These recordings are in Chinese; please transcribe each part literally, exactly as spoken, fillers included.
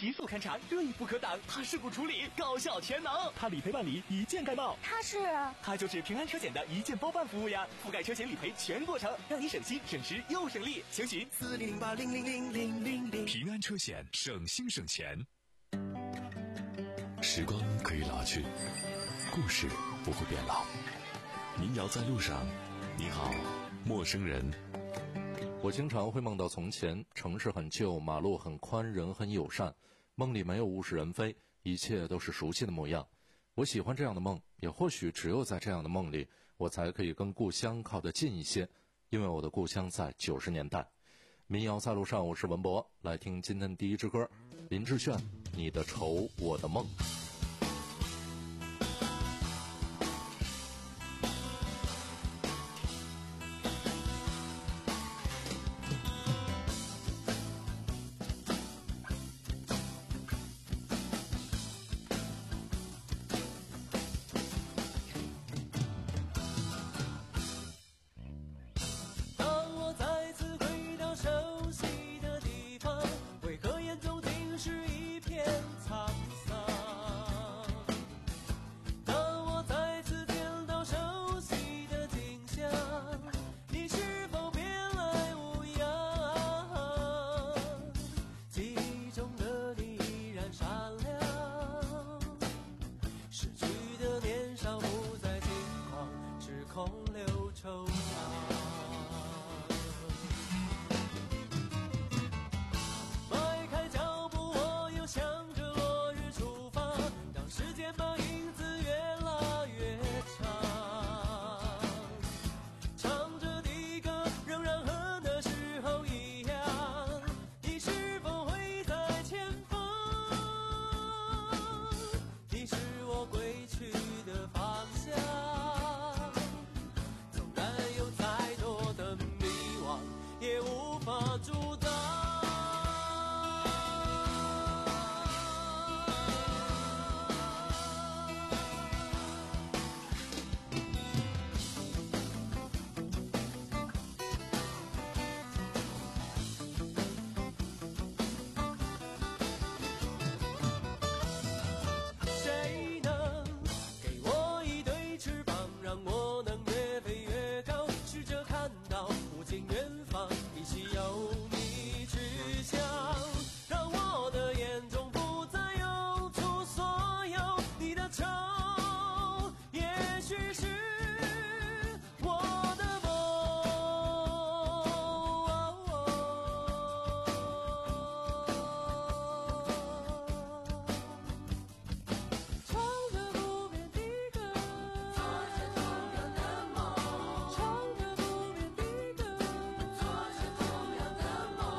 提速勘察锐不可挡，它事故处理高效全能，它理赔办理一键盖帽。 它是？ 它就是平安车险的一键包办服务呀，覆盖车险理赔全过程，让你省心省时又省力。详询四零零八零零零零零零。 平安车险，省心省钱。时光可以老去，故事不会变老。民谣在路上，你好，陌生人。 我经常会梦到从前，城市很旧，马路很宽，人很友善，梦里没有物是人非，一切都是熟悉的模样。我喜欢这样的梦，也或许只有在这样的梦里，我才可以跟故乡靠得近一些，因为我的故乡在九十年代。民谣在路上，我是文博，来听今天第一支歌，林志炫，你的愁我的梦。 也无法阻挡。谁能给我一对翅膀，让我能越飞越高，试着看到无尽远方依稀有你去向，让我的眼中不再涌出所有你的愁，也许是我的梦。唱着不变的歌，做着同样的梦，唱着不变的歌，做着同样的梦，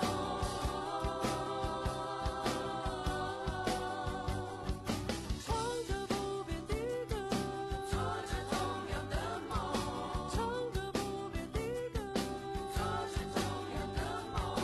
唱着不变的歌，做着同样的梦，唱着不变的歌，做着同样的梦。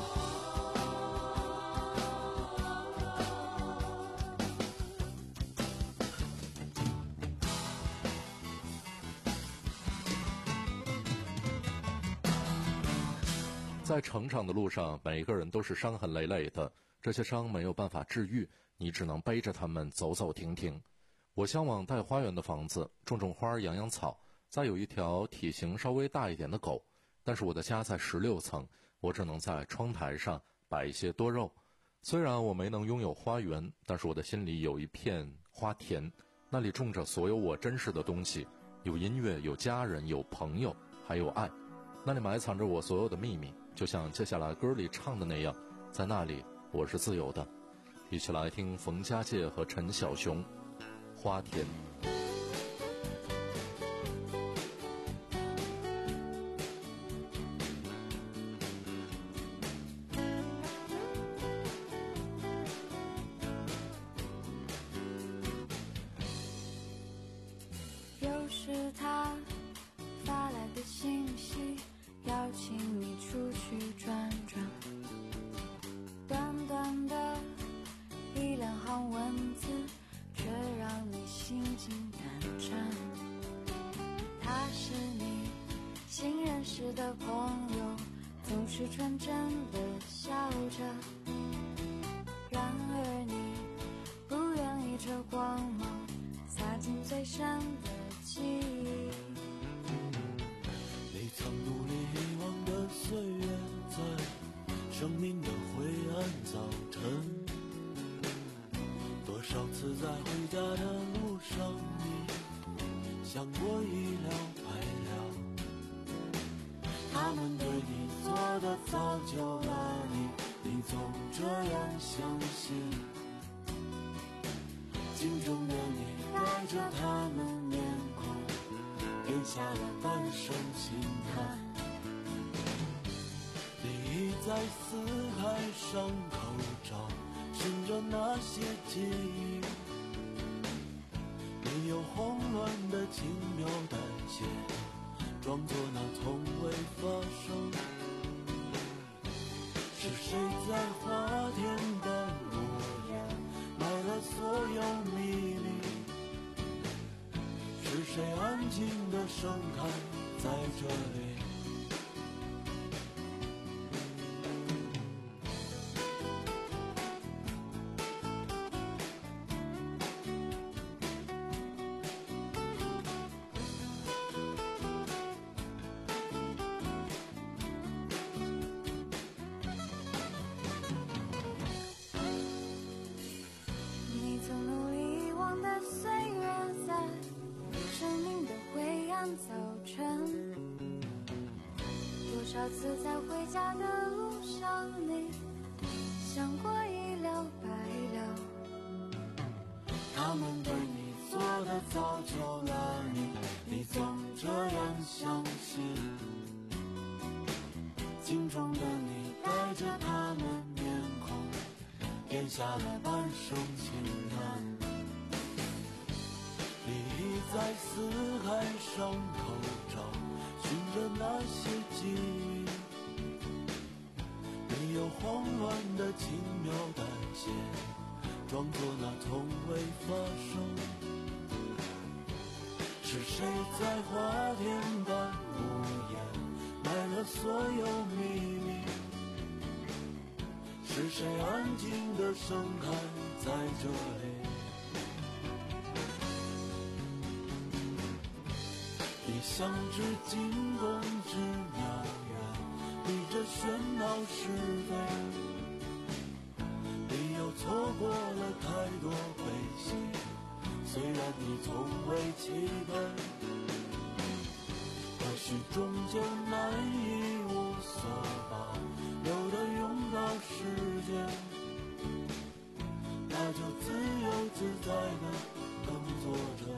在成长的路上，每一个人都是伤痕累累的，这些伤没有办法治愈，你只能背着他们走走停停。我向往带花园的房子，种种花，养养草，再有一条体型稍微大一点的狗。但是我的家在十六层，我只能在窗台上摆一些多肉。虽然我没能拥有花园，但是我的心里有一片花田，那里种着所有我珍视的东西，有音乐，有家人，有朋友，还有爱。那里埋藏着我所有的秘密，就像接下来歌里唱的那样，在那里我是自由的。一起来听冯家界和陈小熊，花田。 又是他发来的信息，邀请你出去转转，短短的一两行文字，却让你心惊胆颤。他是你新认识的朋友，总是纯真的笑着，然而少次在回家的路上，你想过一了百了。他们对你做的早就了你，你总这样相信。镜中的你带着他们面孔，咽下了半生心寒。你在四海上口找寻着那些记忆，没有慌乱的轻描淡写，装作那从未发生。是谁在花田的落叶埋了所有秘密？是谁安静地盛开在这里？ 你曾努力遗忘的岁月，在生命的灰暗早晨，多少次在回家的路上，你想过一了百了。 他们对你做的早就了你，你总这样相信。镜中的你带着他们面孔，咽下了半生轻叹。你在四海上口找寻着那些记忆，没有慌乱的轻描淡写，装作那从未发生。是谁在花田般无言埋了所有秘密？是谁安静地盛开在这里？一向至惊弓之鸟远，逆着喧闹是非，你又错过了太多悲喜。虽然你从未期盼，或许终究难以无所保留地拥抱世界，那就自由自在地耕作着。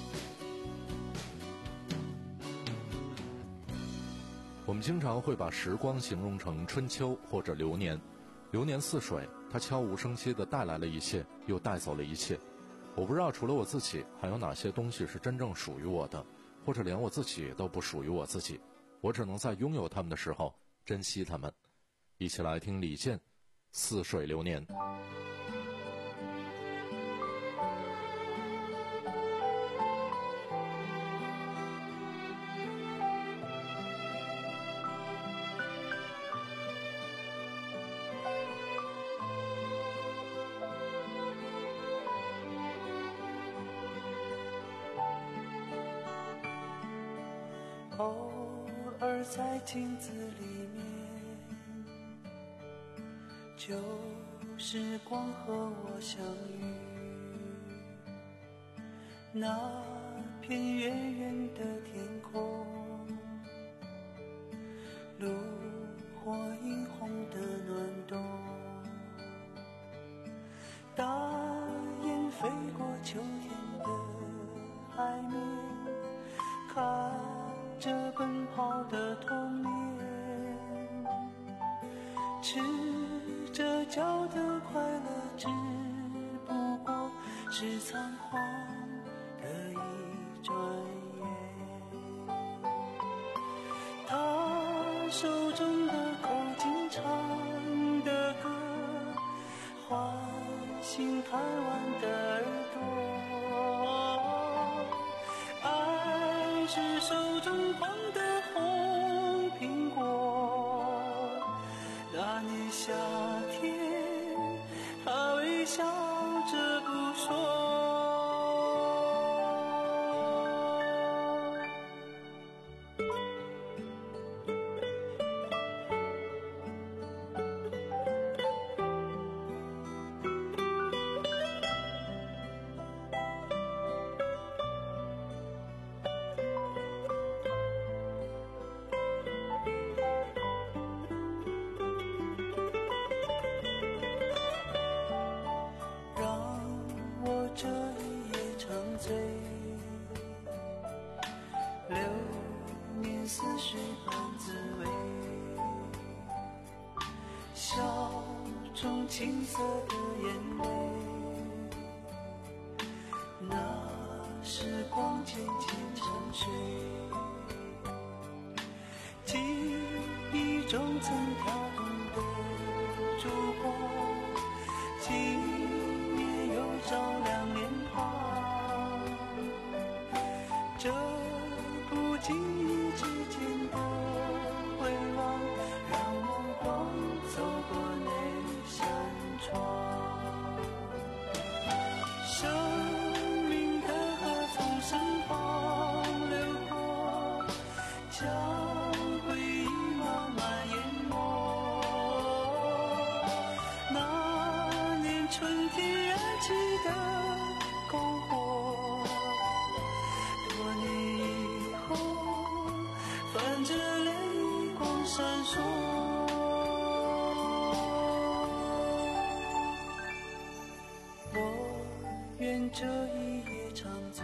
我们经常会把时光形容成春秋或者流年，流年似水，它悄无声息地带来了一切，又带走了一切。我不知道除了我自己，还有哪些东西是真正属于我的，或者连我自己都不属于我自己。我只能在拥有它们的时候珍惜它们。一起来听李健《似水流年》。 偶尔在镜子里面，旧时光和我相遇，那片远远的天空，炉火映红的暖冬，大雁飞过秋天的海面，看着奔跑的童年，赤着脚的快乐只不过是仓皇的一转眼。他手中的口琴唱的歌，唤醒贪玩的耳朵。爱是手中捧的红苹果，那年夏天，他微笑着不说。 种青涩的眼泪，那时光渐渐沉睡，记忆中曾跳动的烛光，今夜又照亮脸庞，这不经意之间的回望，让目光走过那扇窗。生命的河从身旁流过，将回忆慢慢淹没。那年春天燃起的篝火，多年以后泛着泪光闪烁。我愿这一夜长醉，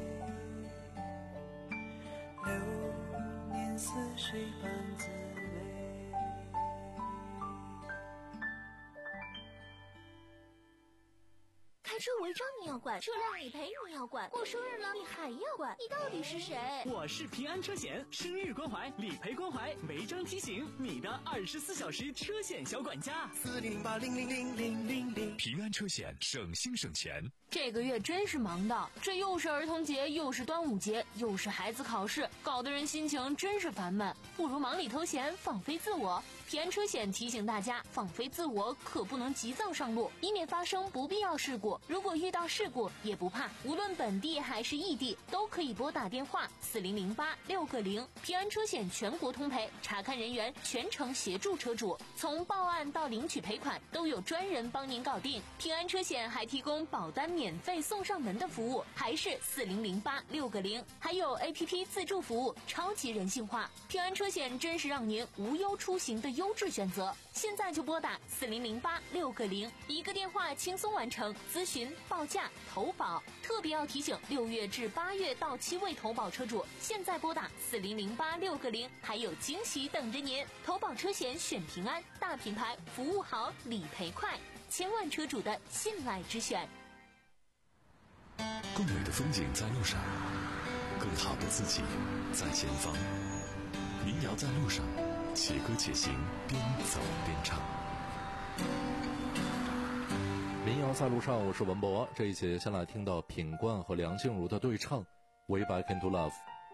流年似水般滋味。 开车违章你要管，车辆理赔你要管，过生日了你还要管，你到底是谁？ 我是平安车险，生日关怀、理赔关怀、违章提醒，你的二十四小时车险小管家。 四零零八零零零零零零， 平安车险，省心省钱。 这个月真是忙的，这又是儿童节，又是端午节，又是孩子考试，搞得人心情真是烦闷。不如忙里偷闲，放飞自我。平安车险提醒大家，放飞自我可不能急躁上路，以免发生不必要事故。如果遇到事故也不怕，无论本地还是异地，都可以拨打电话四零零八六个零。平安车险全国通赔，查看人员全程协助车主，从报案到领取赔款都有专人帮您搞定。平安车险还提供保单免费送上门的服务，还是四零零八六个零，还有 A P P 自助服务，超级人性化。平安车险真是让您无忧出行的优质选择，现在就拨打四零零八六个零，一个电话轻松完成咨询、报价、投保。特别要提醒，六月至八月到期未投保车主，现在拨打四零零八六个零，还有惊喜等着您。投保车险选平安，大品牌，服务好，理赔快，千万车主的信赖之选。 更美的风景在路上，更好的自己在前方。民谣在路上，且歌且行，边走边唱。 民谣在路上，我是文博。这一节先来听到品冠和梁静茹的对唱《Way Back into Love》。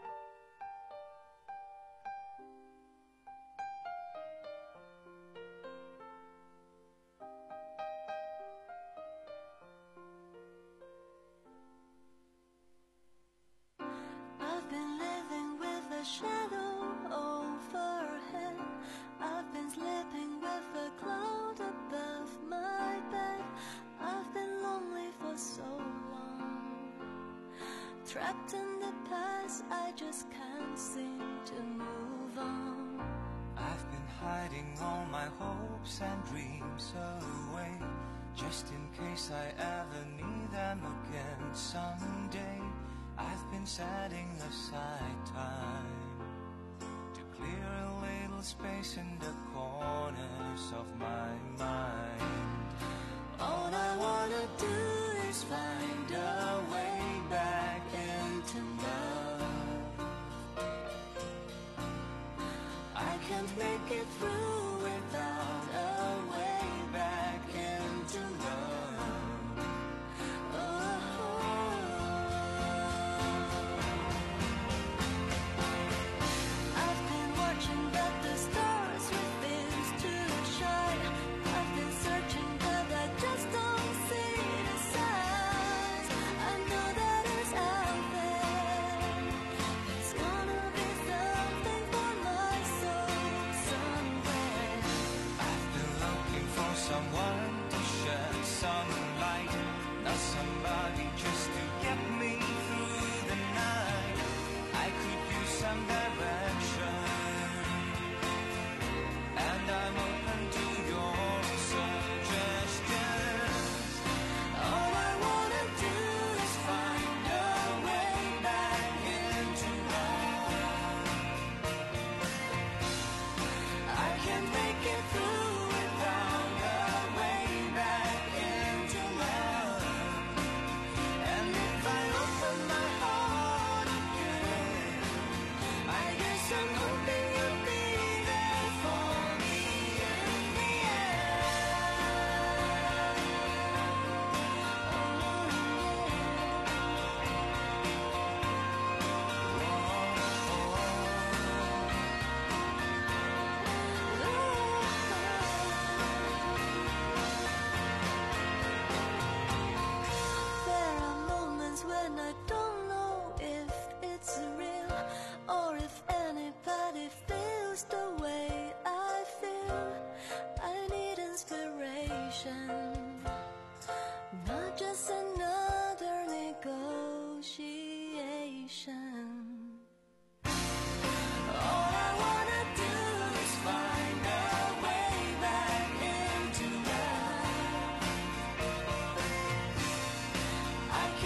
Trapped in the past, I just can't seem to move on. I've been hiding all my hopes and dreams away, just in case I ever need them again someday. I've been setting aside time to clear a little space in the corners of my mind. All I wanna do is find a way back into love. I can't make it through without a way back into love. Oh. I've been watching but the stars refuse to shine. I've been searching but I just don't see the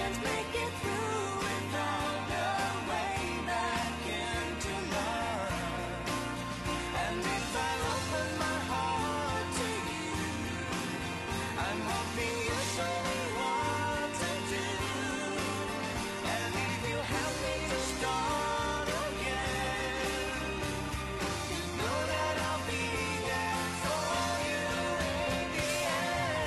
can't make it through without a way back into love. And if I open my heart to you, I'm hoping you show me what to do. And if you help me to start again, you know that I'll be there for you in the end.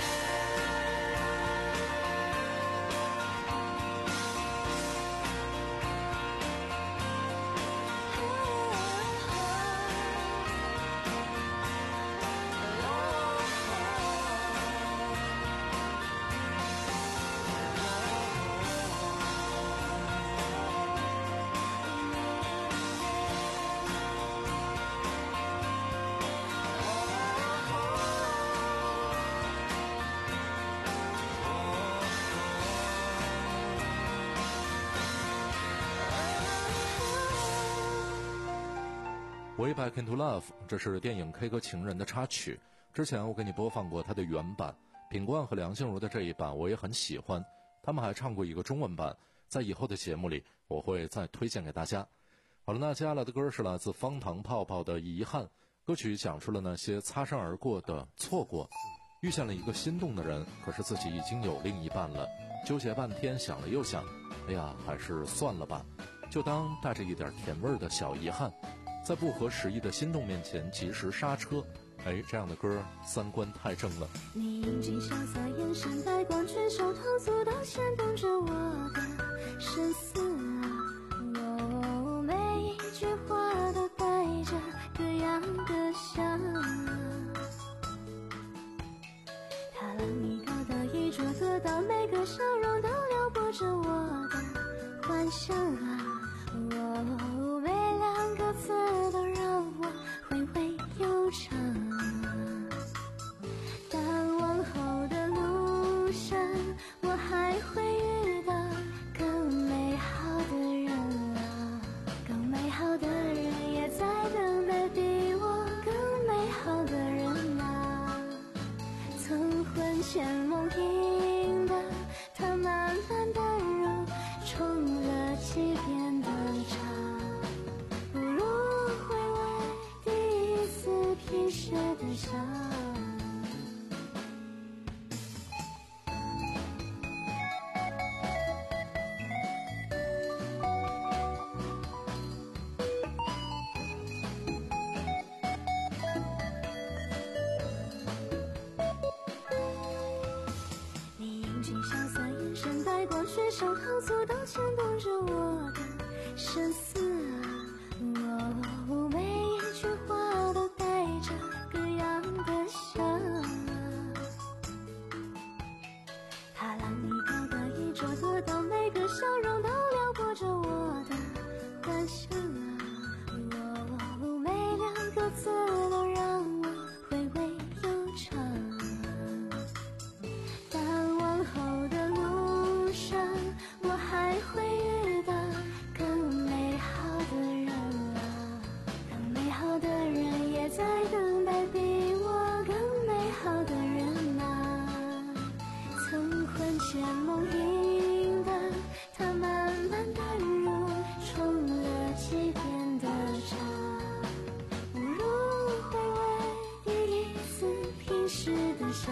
Way Back Into Love， 这是电影《K 歌情人》的插曲。之前我给你播放过它的原版，品冠和梁静茹的这一版我也很喜欢。他们还唱过一个中文版，在以后的节目里我会再推荐给大家。好了，那接下来的歌是来自方糖泡泡的《遗憾》。歌曲讲述了那些擦身而过的错过，遇见了一个心动的人，可是自己已经有另一半了，纠结半天，想了又想，哎呀，还是算了吧，就当带着一点甜味的小遗憾，在不合时宜的心动面前及时刹车。哎，这样的歌三观太正了。 你英俊潇洒，眼神带光，举手投足都牵动着我的深思啊！哦，每一句话都带着各样的想啊。他让你高到一桌，得到每个笑容都撩拨着我的幻想啊！哦，每两个字都让我回味悠长。但往后的路上，我还会遇到更美好的人啊，更美好的人也在等待比我更美好的人啊。曾魂牵梦萦的他，慢慢淡入，冲了几遍的茶，不如回味第一次品时的伤。你英俊潇洒，眼神带光，举手投足都牵动着我的深思啊！哦，每一句话都带着各样的想啊。他让你高到一桌，得到每个笑容都撩拨着我的幻想啊！哦，每两个字都让我回味悠长。但往后的路上，我还会遇到更美好的人啊，更美好的人也在等待比我更美好的人啊。曾魂牵梦萦的他，慢慢淡入，冲了几遍的茶，不如回味第一次品时的伤。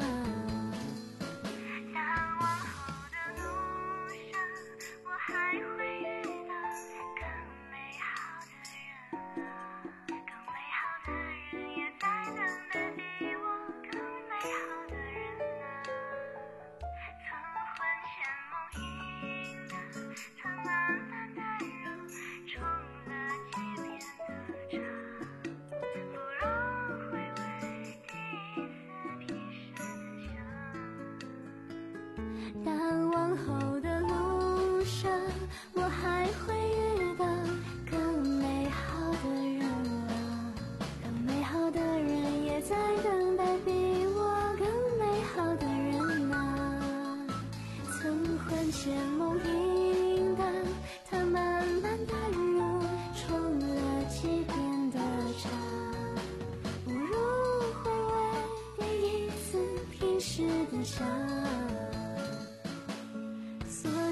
但往后的路上，我还会遇到更美好的人啊，更美好的人也在等待比我更美好的人啊。曾魂牵梦萦的他，慢慢淡入，冲了几遍的茶，不如回味第一次品时的伤。但往后的路上，我还会遇到更美好的人啊，更美好的人也在等待比我更美好的人啊。曾魂牵梦萦的他，慢慢淡入，冲了几遍的茶，不如回味第一次品时的伤。所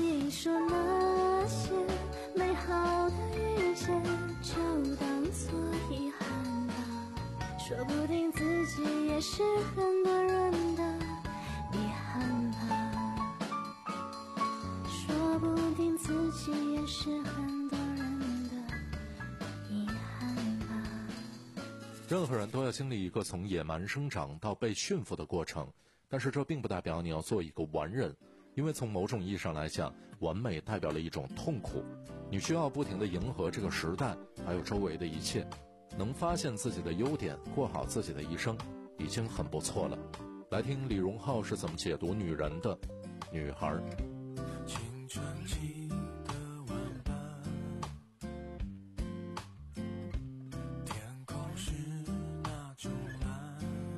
也是很多人的遗憾吧。 任何人都要经历一个从野蛮生长到被驯服的过程，但是这并不代表你要做一个完人，因为从某种意义上来讲，完美代表了一种痛苦。你需要不停地迎合这个时代，还有周围的一切，能发现自己的优点，过好自己的一生，已经很不错了。来听李荣浩是怎么解读女人的女孩。 青春期的晚班，天空是那种蓝，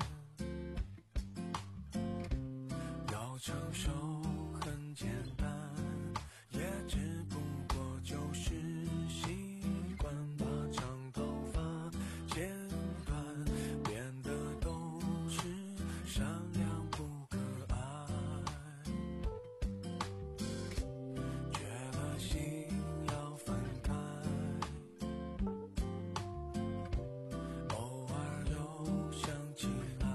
要承受很简单，也只不过就是习惯把长头发剪短，变得都是善良不可爱，觉得心要分开，偶尔又想起来，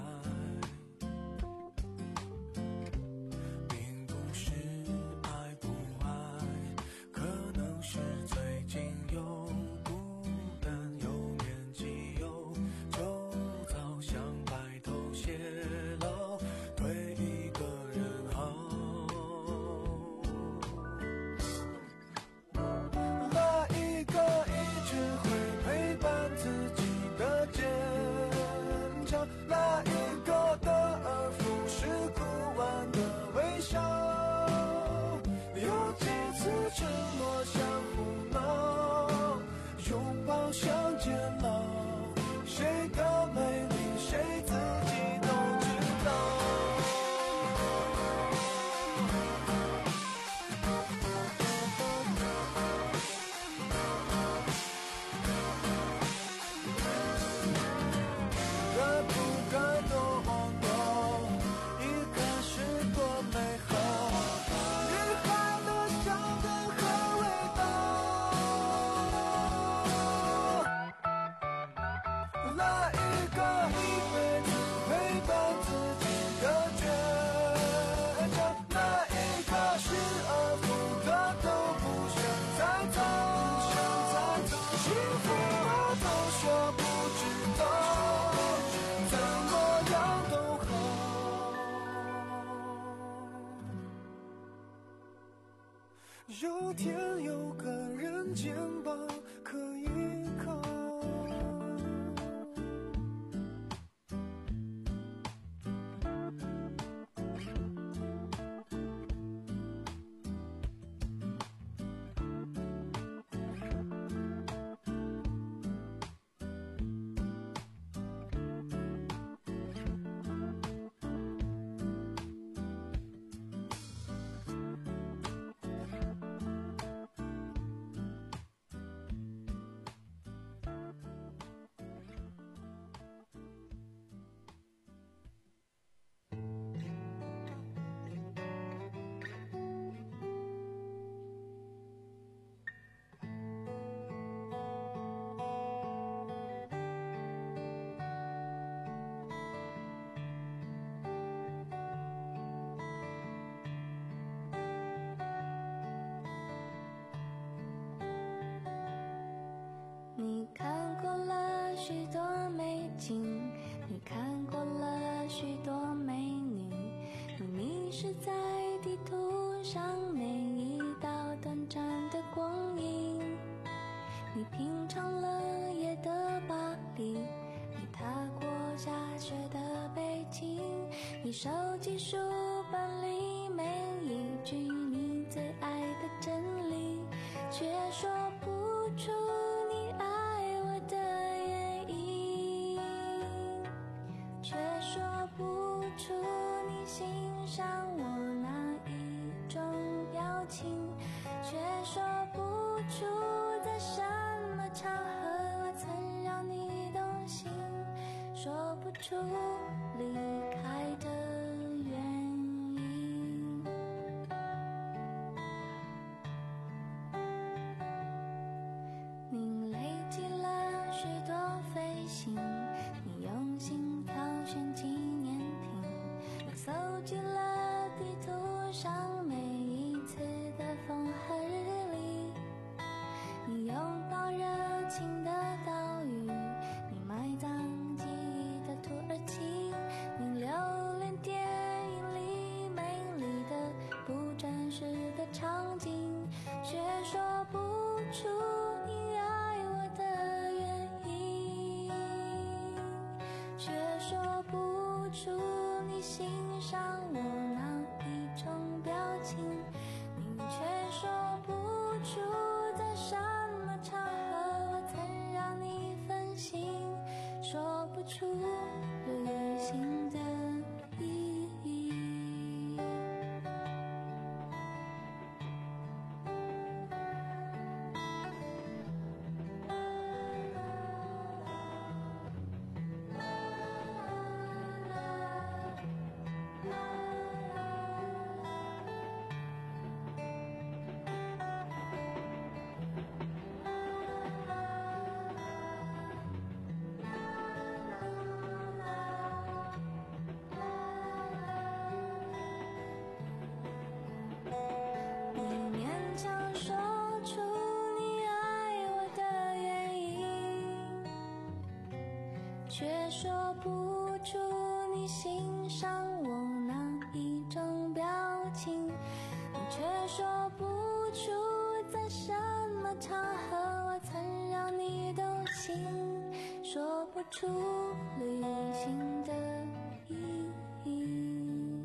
并不是爱不爱，可能是最近又孤单，又年纪又就早想白头偕老，对一个人好。那一个一直会陪伴自己的坚强，那一个的而复是哭完的微笑，有几次承诺像胡闹，拥抱像煎熬，谁的美丽谁自己都知道。该不该都懂，一开始多美好，女孩的笑得很伟大。那一个一辈子陪伴自己的倔强，那一个失而复得都不想再走，幸福我都说不知道，怎么样都好，有天有个人肩膀可以靠。 你看过了许多美景，你看过了许多美女，你迷失在地图上每一道短暂的光影，你品尝了夜的巴黎，你踏过下雪的北京，你收集书本里每一句你最爱的真理，却说不出你爱我的原因，却说不出你欣赏我哪一种表情，却说不出在什么场合我曾让你动心，说不出离开的原因。你累积了许多飞行，你用心挑选纪念品，你搜集了地图上每一次的风和日丽， 出你爱我的原因，却说不出你欣赏我哪一种表情，你却说不出在什么场合我曾让你分心，说不出旅行的意义。你勉强说出你爱我的原因，却说不出你欣赏我哪一种表情，你却说不出在什么场合我曾让你动心，说不出旅行的意义，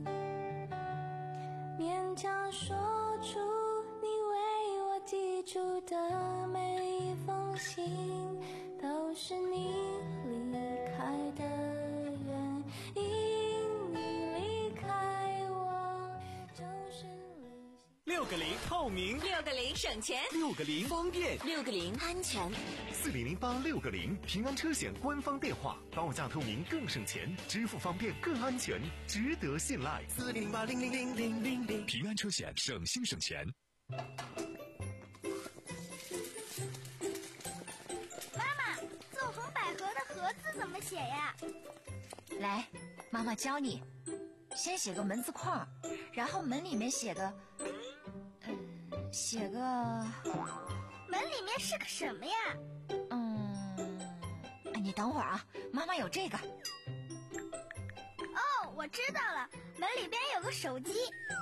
勉强说出你为我寄出的每一封信，都是你离开的原因，你离开我就是旅行。 六个零透明， 六个零省钱， 六个零方便， 六个零安全。 四零零八六个零平安车险官方电话，报价透明更省钱，支付方便更安全，值得信赖。四零零八零零零零零零， 平安车险，省心省钱。 妈妈，纵横捭阖的阖字怎么写呀？ 来，妈妈教你，先写个门字框，然后门里面写个，嗯，写个， 门里面是个什么呀？ 嗯，哎，你等会儿啊，妈妈有这个。 哦，我知道了，门里边有个手机。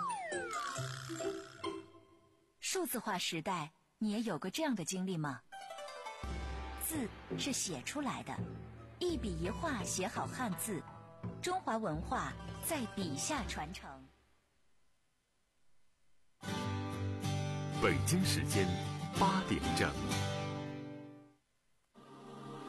数字化时代，你也有过这样的经历吗？字是写出来的，一笔一画写好汉字，中华文化在笔下传承。 北京时间八点正。